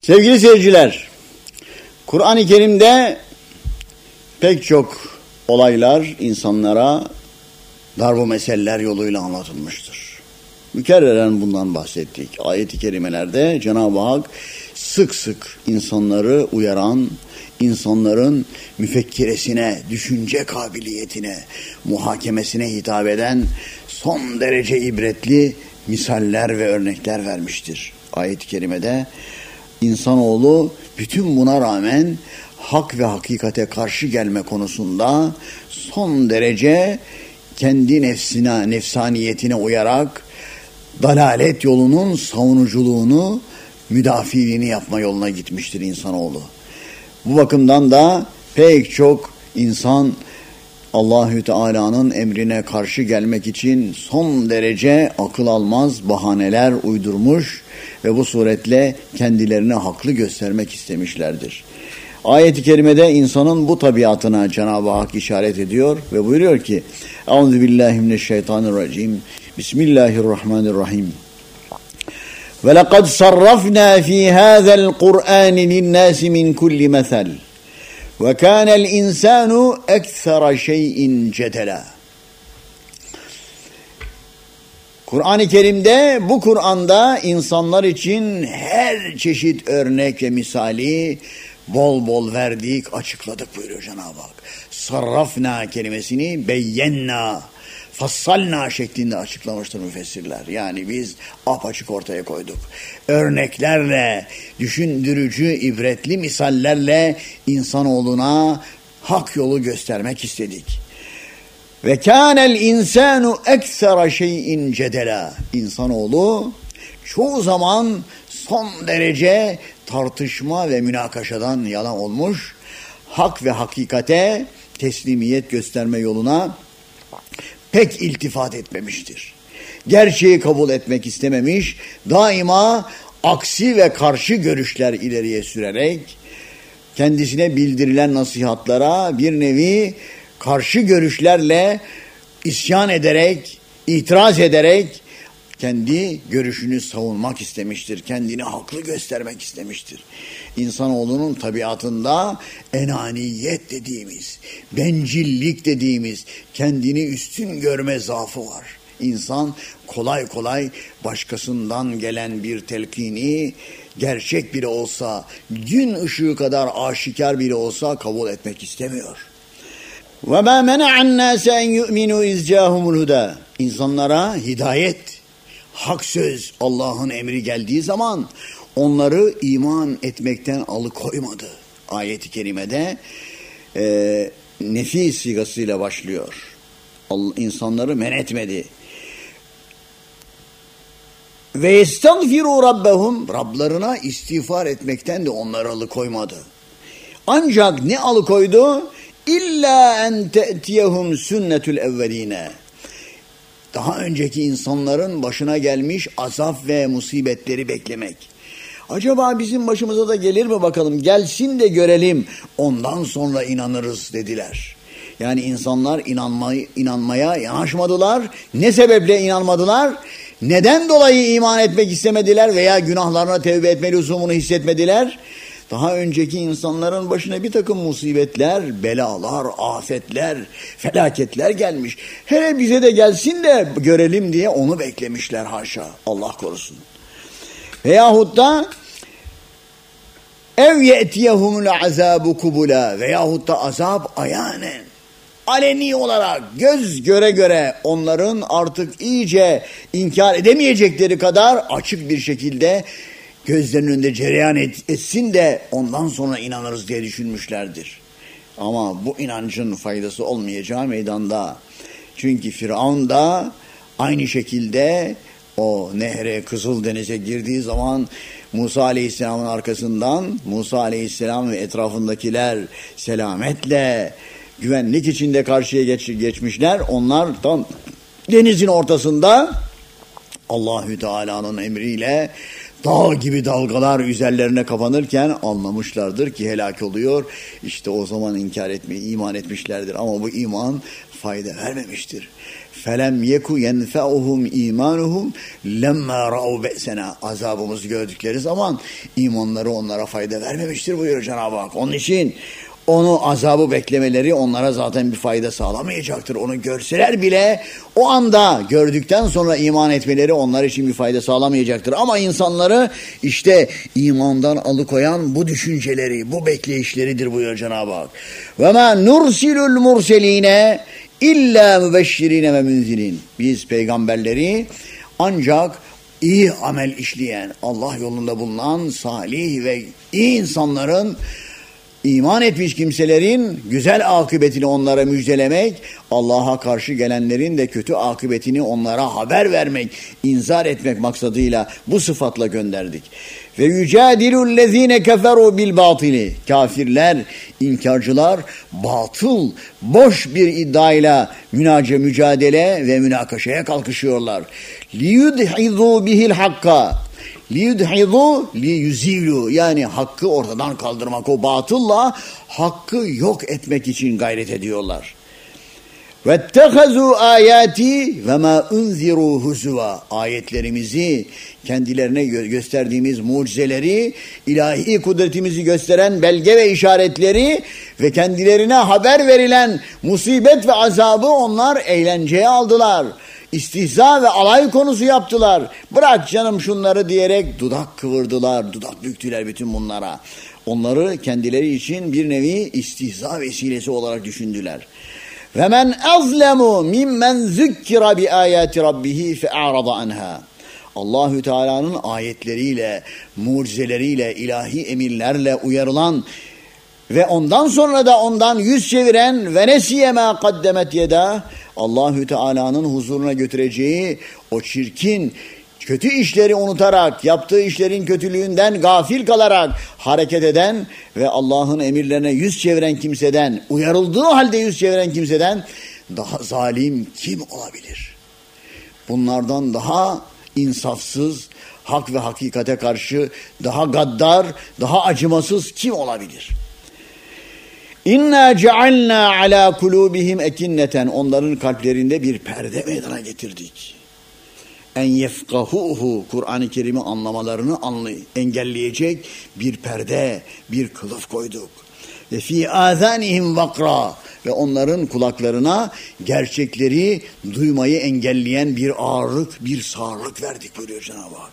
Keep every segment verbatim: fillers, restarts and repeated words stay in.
Sevgili seyirciler, Kur'an-ı Kerim'de pek çok olaylar insanlara darbu meseleler yoluyla anlatılmıştır. Mükerreren bundan bahsettik. Ayet-i kerimelerde Cenab-ı Hak sık sık insanları uyaran, insanların müfekkiresine, düşünce kabiliyetine, muhakemesine hitap eden son derece ibretli misaller ve örnekler vermiştir. Ayet-i kerimede insanoğlu bütün buna rağmen hak ve hakikate karşı gelme konusunda son derece kendi nefsine, nefsaniyetine uyarak dalalet yolunun savunuculuğunu, müdafiliğini yapma yoluna gitmiştir insanoğlu. Bu bakımdan da pek çok insan Allahü Teala'nın emrine karşı gelmek için son derece akıl almaz bahaneler uydurmuş ve bu suretle kendilerini haklı göstermek istemişlerdir. Ayet-i kerimede insanın bu tabiatına Cenab-ı Hak işaret ediyor ve buyuruyor ki: Euzubillahimineşşeytanirracim. Bismillahirrahmanirrahim. Ve lekad sarrafna fi hâzel Kur'âni linnâsi min kulli mesel. Ve kânel insânu ekthera şeyin cedela. Kur'an-ı Kerim'de, bu Kur'an'da insanlar için her çeşit örnek ve misali bol bol verdik, açıkladık buyuruyor Cenab-ı Hak. Sarrafna kelimesini beyyenna, fassalna şeklinde açıklamıştır müfessirler. Yani biz apaçık ortaya koyduk. Örneklerle, düşündürücü, ibretli misallerle insanoğluna hak yolu göstermek istedik. Ve kânel insânu eksera şeyin cedela. İnsanoğlu çoğu zaman son derece tartışma ve münakaşadan yana olmuş, hak ve hakikate teslimiyet gösterme yoluna pek iltifat etmemiştir. Gerçeği kabul etmek istememiş, daima aksi ve karşı görüşler ileriye sürerek kendisine bildirilen nasihatlara bir nevi karşı görüşlerle isyan ederek, itiraz ederek kendi görüşünü savunmak istemiştir. Kendini haklı göstermek istemiştir. İnsanoğlunun tabiatında enaniyet dediğimiz, bencillik dediğimiz, kendini üstün görme zaafı var. İnsan kolay kolay başkasından gelen bir telkini gerçek bile olsa, gün ışığı kadar aşikar bile olsa kabul etmek istemiyor. وَمَا مَنَعَ النَّاسَ اَنْ يُؤْمِنُوا اِذْ جَاهُمُ الْهُدَى. İnsanlara hidayet, hak söz, Allah'ın emri geldiği zaman onları iman etmekten alıkoymadı. Ayet-i kerimede e, nefi sigasıyla başlıyor. Allah, insanları men etmedi. Ve yestagfiru rabbehum, Rablarına istiğfar etmekten de onları alıkoymadı. Ancak ne alıkoydu? İlla en te'tiyehum sünnetul evveline. Daha önceki insanların başına gelmiş azap ve musibetleri beklemek. Acaba bizim başımıza da gelir mi bakalım? Gelsin de görelim. Ondan sonra inanırız dediler. Yani insanlar inanmayı, inanmaya yanaşmadılar. Ne sebeple inanmadılar? Neden dolayı iman etmek istemediler veya günahlarına tevbe etme lüzumunu hissetmediler? Daha önceki insanların başına bir takım musibetler, belalar, afetler, felaketler gelmiş. Hele bize de gelsin de görelim diye onu beklemişler haşa. Allah korusun. Veyahut da ev ye'tiyehumul azabu kubula, veyahut da azap ayanen, aleni olarak göz göre göre onların artık iyice inkar edemeyecekleri kadar açık bir şekilde gözlerinin önünde cereyan et, etsin de ondan sonra inanırız diye düşünmüşlerdir. Ama bu inancın faydası olmayacağı meydanda. Çünkü Firavun da aynı şekilde o nehre, Kızıldeniz'e girdiği zaman Musa Aleyhisselam'ın arkasından Musa Aleyhisselam ve etrafındakiler selametle güvenlik içinde karşıya geç, geçmişler. Onlar tam denizin ortasında Allahü Teala'nın emriyle dağ gibi dalgalar üzerlerine kapanırken anlamışlardır ki helak oluyor. İşte o zaman inkar etmeyi, iman etmişlerdir. Ama bu iman fayda vermemiştir. فَلَمْ يَكُ يَنْفَعُهُمْ اِيمَانُهُمْ لَمَّا رَعُوا بَأْسَنَا Azabımızı gördükleri zaman imanları onlara fayda vermemiştir buyuruyor Cenab-ı Hak. Onun için onu azabı beklemeleri onlara zaten bir fayda sağlamayacaktır. Onu görseler bile o anda gördükten sonra iman etmeleri onlar için bir fayda sağlamayacaktır. Ama insanları işte imandan alıkoyan bu düşünceleri, bu bekleyişleridir buyuruyor Cenab-ı Hak. وَمَا نُرْسِلُ الْمُرْسَلِينَ İlla mübeşşirine ve münzirin. Biz peygamberleri ancak iyi amel işleyen, Allah yolunda bulunan salih ve iyi insanların, iman etmiş kimselerin güzel akıbetini onlara müjdelemek, Allah'a karşı gelenlerin de kötü akıbetini onlara haber vermek, inzar etmek maksadıyla bu sıfatla gönderdik. Ve yücadilü'llezine keferu bil batili. Kafirler, inkarcılar batıl, boş bir iddiayla münace, mücadele ve münakaşaya kalkışıyorlar. Liyudhizu bihil hakka. Liyudhizu liyuzilu, yani hakkı ortadan kaldırmak, o batılla hakkı yok etmek için gayret ediyorlar. وَاتَّخَذُوا آيَاتِي وَمَا اُنْذِرُوا هُزُوًا Ayetlerimizi, kendilerine gö- gösterdiğimiz mucizeleri, ilahi kudretimizi gösteren belge ve işaretleri ve kendilerine haber verilen musibet ve azabı onlar eğlenceye aldılar. İstihza ve alay konusu yaptılar. Bırak canım şunları diyerek dudak kıvırdılar, dudak büktüler bütün bunlara. Onları kendileri için bir nevi istihza vesilesi olarak düşündüler. وَمَنْ أَظْلَمُ مِمَّنْ ذُكِّرَ بِآيَاتِ رَبِّهِ فَاَعْرَضَ عَنْهَا Allahü Teala'nın ayetleriyle, mucizeleriyle, ilahi emirlerle uyarılan ve ondan sonra da ondan yüz çeviren ve nesiye ma kaddemet yeda Allahü Teala'nın huzuruna götüreceği o çirkin, kötü işleri unutarak, yaptığı işlerin kötülüğünden gafil kalarak hareket eden ve Allah'ın emirlerine yüz çeviren kimseden, uyarıldığı halde yüz çeviren kimseden daha zalim kim olabilir? Bunlardan daha insafsız, hak ve hakikate karşı daha gaddar, daha acımasız kim olabilir? İnna cealna ala kulubihim ekinneten onların kalplerinde bir perde meydana getirdik. En yefkahuhu Kur'an-ı Kerim'i anlamalarını anlay- engelleyecek bir perde, bir kılıf koyduk. Ve fi azanihim vakra ve onların kulaklarına gerçekleri duymayı engelleyen bir ağırlık, bir sağırlık verdik buyuruyor Cenab-ı Hak.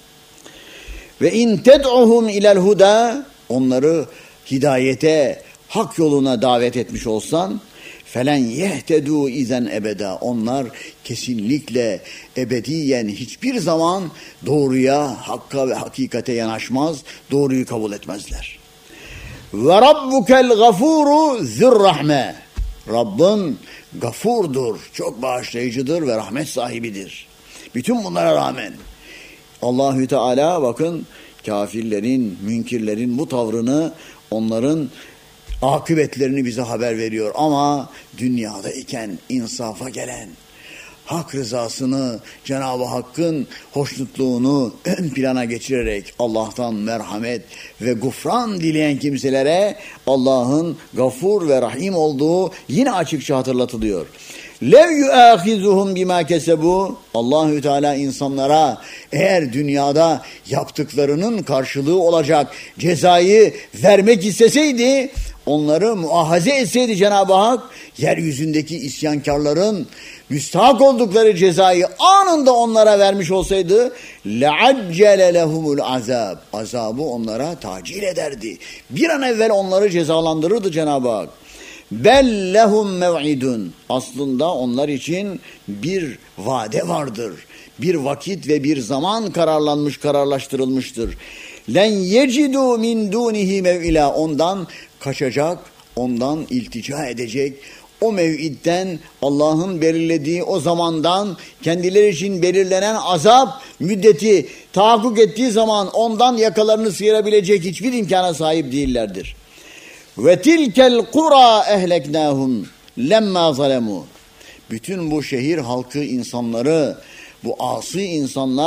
Ve in ted'uhum ilel huda onları hidayete, hak yoluna davet etmiş olsan felen yehtedû izen ebeda onlar kesinlikle ebediyen hiçbir zaman doğruya, hakka ve hakikate yanaşmaz, doğruyu kabul etmezler. Ve rabbukel gafuru zürrahme Rabbin gafurdur, çok bağışlayıcıdır ve rahmet sahibidir. Bütün bunlara rağmen Allahü Teala bakın kafirlerin, münkirlerin bu tavrını, onların akıbetlerini bize haber veriyor. Ama dünyada iken insafa gelen, hak rızasını, Cenab-ı Hakk'ın hoşnutluğunu ön plana geçirerek Allah'tan merhamet ve gufran dileyen kimselere Allah'ın gafur ve rahim olduğu yine açıkça hatırlatılıyor. Lev yuâhizuhum bimâ kesebu Allahü Teala insanlara eğer dünyada yaptıklarının karşılığı olacak cezayı vermek isteseydi, onları muahaze etseydi Cenab-ı Hak, yeryüzündeki isyankarların müstahak oldukları cezayı anında onlara vermiş olsaydı, le'accele lehumul azab azabı onlara tacil ederdi. Bir an evvel onları cezalandırırdı Cenab-ı Hak. Bel lehum mev'idun aslında onlar için bir vade vardır. Bir vakit ve bir zaman kararlanmış, kararlaştırılmıştır. Len yecidu min dunihi mev'ila ondan kaçacak, ondan iltica edecek, o mev'idden Allah'ın belirlediği o zamandan kendileri için belirlenen azap müddeti tahakkuk ettiği zaman ondan yakalarını sıyırabilecek hiçbir imkana sahip değillerdir. Ve tilkel kura ehleknahum lemma zalemu bütün bu şehir halkı insanları, bu asi insanlar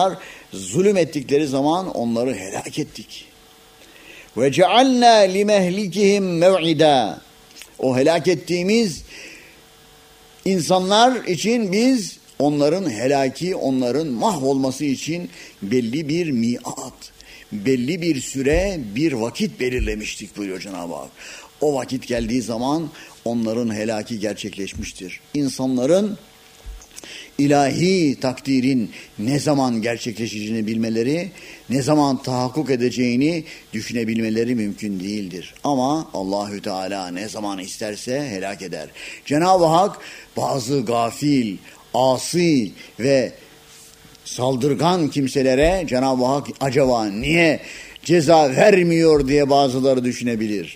zulüm ettikleri zaman onları helak ettik. Ve cealna limehlikihim mev'ida. O helak ettiğimiz insanlar için biz onların helaki, onların mahvolması için belli bir miat, belli bir süre, bir vakit belirlemiştik buyuruyor Cenab-ı Hak. O vakit geldiği zaman onların helaki gerçekleşmiştir. İnsanların ilahi takdirin ne zaman gerçekleşeceğini bilmeleri, ne zaman tahakkuk edeceğini düşünebilmeleri mümkün değildir. Ama Allahü Teala ne zaman isterse helak eder. Cenab-ı Hak bazı gafil, asi ve saldırgan kimselere Cenab-ı Hak acaba niye ceza vermiyor diye bazıları düşünebilir.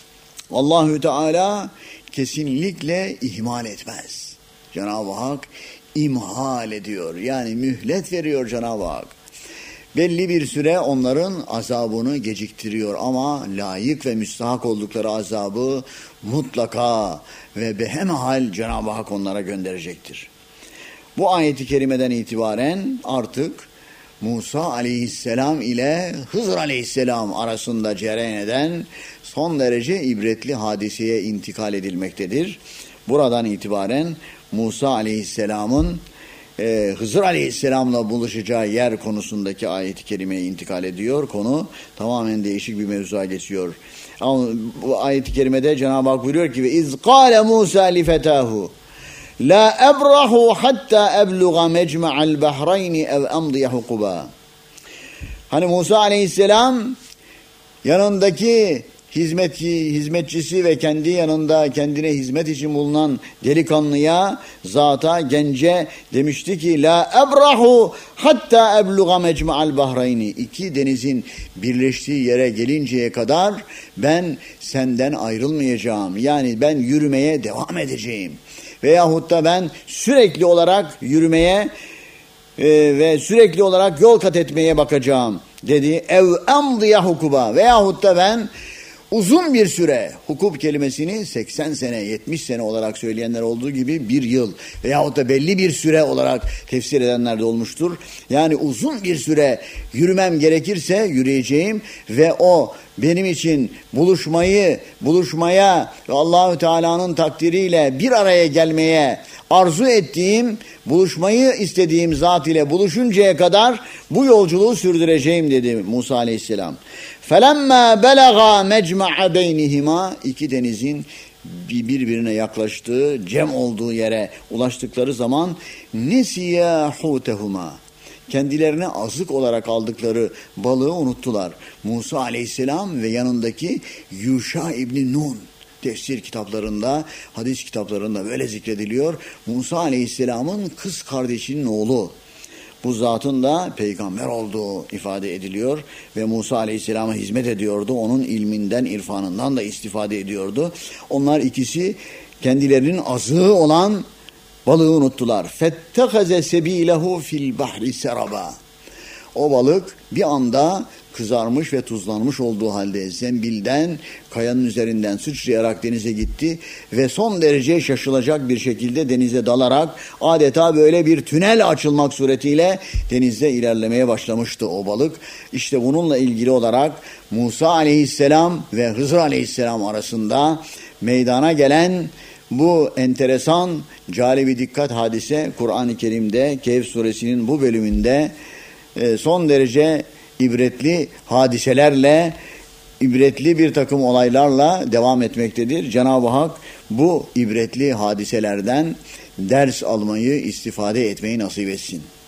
Allahü Teala kesinlikle ihmal etmez. Cenab-ı Hak imhal ediyor. Yani mühlet veriyor Cenab-ı Hak. Belli bir süre onların azabını geciktiriyor ama layık ve müstahak oldukları azabı mutlaka ve behemhal Cenab-ı Hak onlara gönderecektir. Bu ayeti kerimeden itibaren artık Musa aleyhisselam ile Hızır aleyhisselam arasında cereyan eden son derece ibretli hadiseye intikal edilmektedir. Buradan itibaren Musa aleyhisselamın e, Hızır aleyhisselamla buluşacağı yer konusundaki ayet-i kerimeye intikal ediyor. Konu tamamen değişik bir mevzuya geçiyor. Ama bu ayet-i kerimede Cenab-ı Hak buyuruyor ki iz qâle Musa li fetâhu la ebrahu hatta ebluğa mecma'al bahrayni ev amdiye hukuba. Hani Musa aleyhisselam yanındaki hizmetçi, hizmetçisi ve kendi yanında kendine hizmet için bulunan delikanlıya, zata, gence demişti ki la ebrahu hatta ebluğa mecma'al bahrayni. İki denizin birleştiği yere gelinceye kadar ben senden ayrılmayacağım. Yani ben yürümeye devam edeceğim. Veyahut da ben sürekli olarak yürümeye e, ve sürekli olarak yol kat etmeye bakacağım dedi. Ev amdiye hukuba. Veyahut da ben uzun bir süre, hukuk kelimesini seksen sene, yetmiş sene olarak söyleyenler olduğu gibi bir yıl veyahut da belli bir süre olarak tefsir edenler de olmuştur. Yani uzun bir süre yürümem gerekirse yürüyeceğim ve o benim için buluşmayı, buluşmaya ve Allahü Teala'nın takdiriyle bir araya gelmeye arzu ettiğim, buluşmayı istediğim zat ile buluşuncaya kadar bu yolculuğu sürdüreceğim dedi Musa aleyhisselam. فَلَمَّا بَلَغَا مَجْمَعَ بَيْنِهِمَا. İki denizin birbirine yaklaştığı, cem olduğu yere ulaştıkları zaman نَسِيَا حُوتَهُمَا. Kendilerine azık olarak aldıkları balığı unuttular. Musa aleyhisselam ve yanındaki Yuşa İbni Nun. Tefsir kitaplarında, hadis kitaplarında böyle zikrediliyor. Musa aleyhisselamın kız kardeşinin oğlu. Bu zatın da peygamber olduğu ifade ediliyor ve Musa aleyhisselama hizmet ediyordu. Onun ilminden, irfanından da istifade ediyordu. Onlar ikisi kendilerinin azığı olan balığı unuttular. فَاتَّخَذَ سَب۪يلَهُ فِي الْبَحْرِ سَرَبًا. O balık bir anda kızarmış ve tuzlanmış olduğu halde zembilden, kayanın üzerinden sıçrayarak denize gitti ve son derece şaşılacak bir şekilde denize dalarak adeta böyle bir tünel açılmak suretiyle denizde ilerlemeye başlamıştı o balık. İşte bununla ilgili olarak Musa aleyhisselam ve Hızır aleyhisselam arasında meydana gelen bu enteresan, calibi dikkat hadise Kur'an-ı Kerim'de Kehf suresinin bu bölümünde son derece ibretli hadiselerle, ibretli bir takım olaylarla devam etmektedir. Cenab-ı Hak bu ibretli hadiselerden ders almayı, istifade etmeyi nasip etsin.